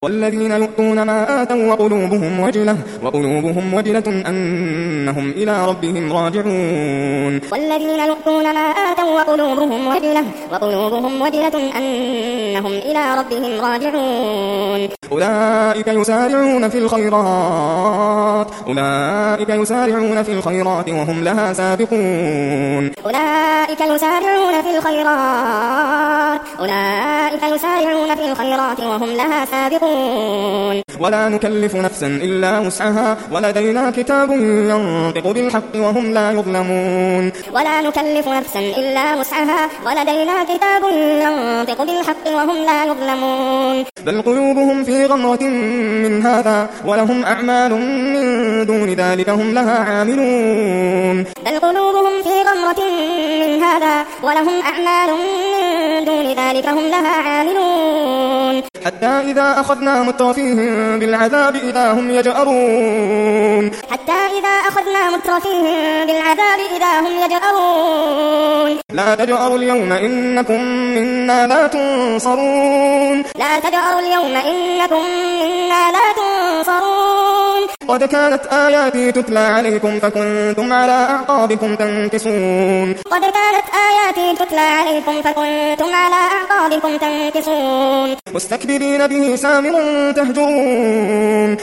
والذين يؤتون ما آتوا وقلوبهم وجلة أنهم إلى ربهم راجعون. والذين يؤتون ما آتوا وقلوبهم وجلة أنهم إلى ربهم راجعون. أولئك يسارعون في الخيرات وهم لها سابقون. أولئك يسارعون في الخيرات وهم لها سابقون. ولا نكلف نفسا إلا وسعها ولدينا كتاب ينطق بالحق وهم لا يظلمون. ولا نكلف نفسا إلا وسعها ولدينا كتاب ينطق بالحق وهم لا يظلمون. بل قلوبهم في غمرة من هذا ولهم أعمال من دون ذلك هم لها عاملون. بل قلوبهم في غمرة من هذا ولهم أعمال من دون ذلك هم لها عاملون. حتى إذا أخذنا مترفيهم بالعذاب إذا هم يجأرون. لا تجأروا اليوم إنكم منا لا تنصرون. قد كانت آياتي تتلى عليكم فكنتم على أعقابكم تنكصون. مستكبرين به سامرا تهجرون.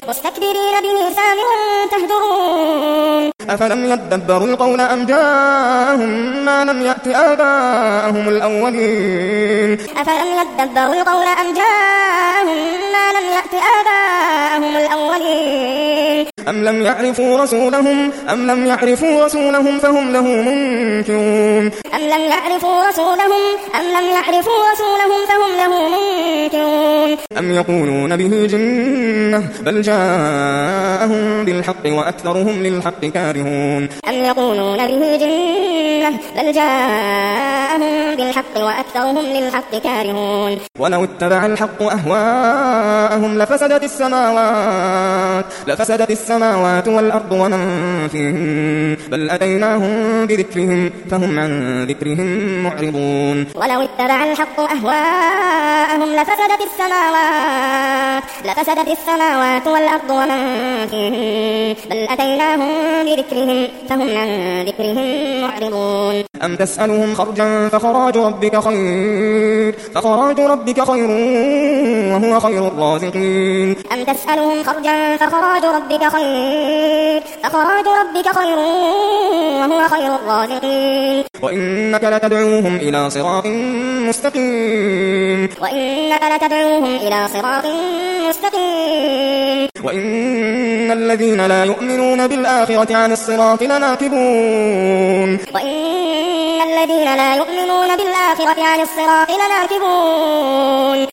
أفلم يدبروا القول أم جاءهم ما لم يأت آباءهم الأولين. أم لم يعرفوا رسولهم فهم له منكرون. أم يقولون به جنة بل جاءهم بالحق وأكثرهم للحق كارهون. ولو اتبع الحق أهواءهم لفسدت السماوات والأرض ومن فيهن بل أتيناهم بذكرهم فهم عن ذكرهم معرضون. ولو اتبع الحق أهواءهم لفسدت السماوات والأرض ومن فيهن بل أتيناهم بذكرهم فهم عن ذكرهم معرضون. أم تسألهم خرجا فخراج ربك خير وهو خير الرازقين. وإنك لتدعوهم إلى صراط مستقيم. وإن الذين لا يؤمنون بالآخرة عن الصراط لناكبون.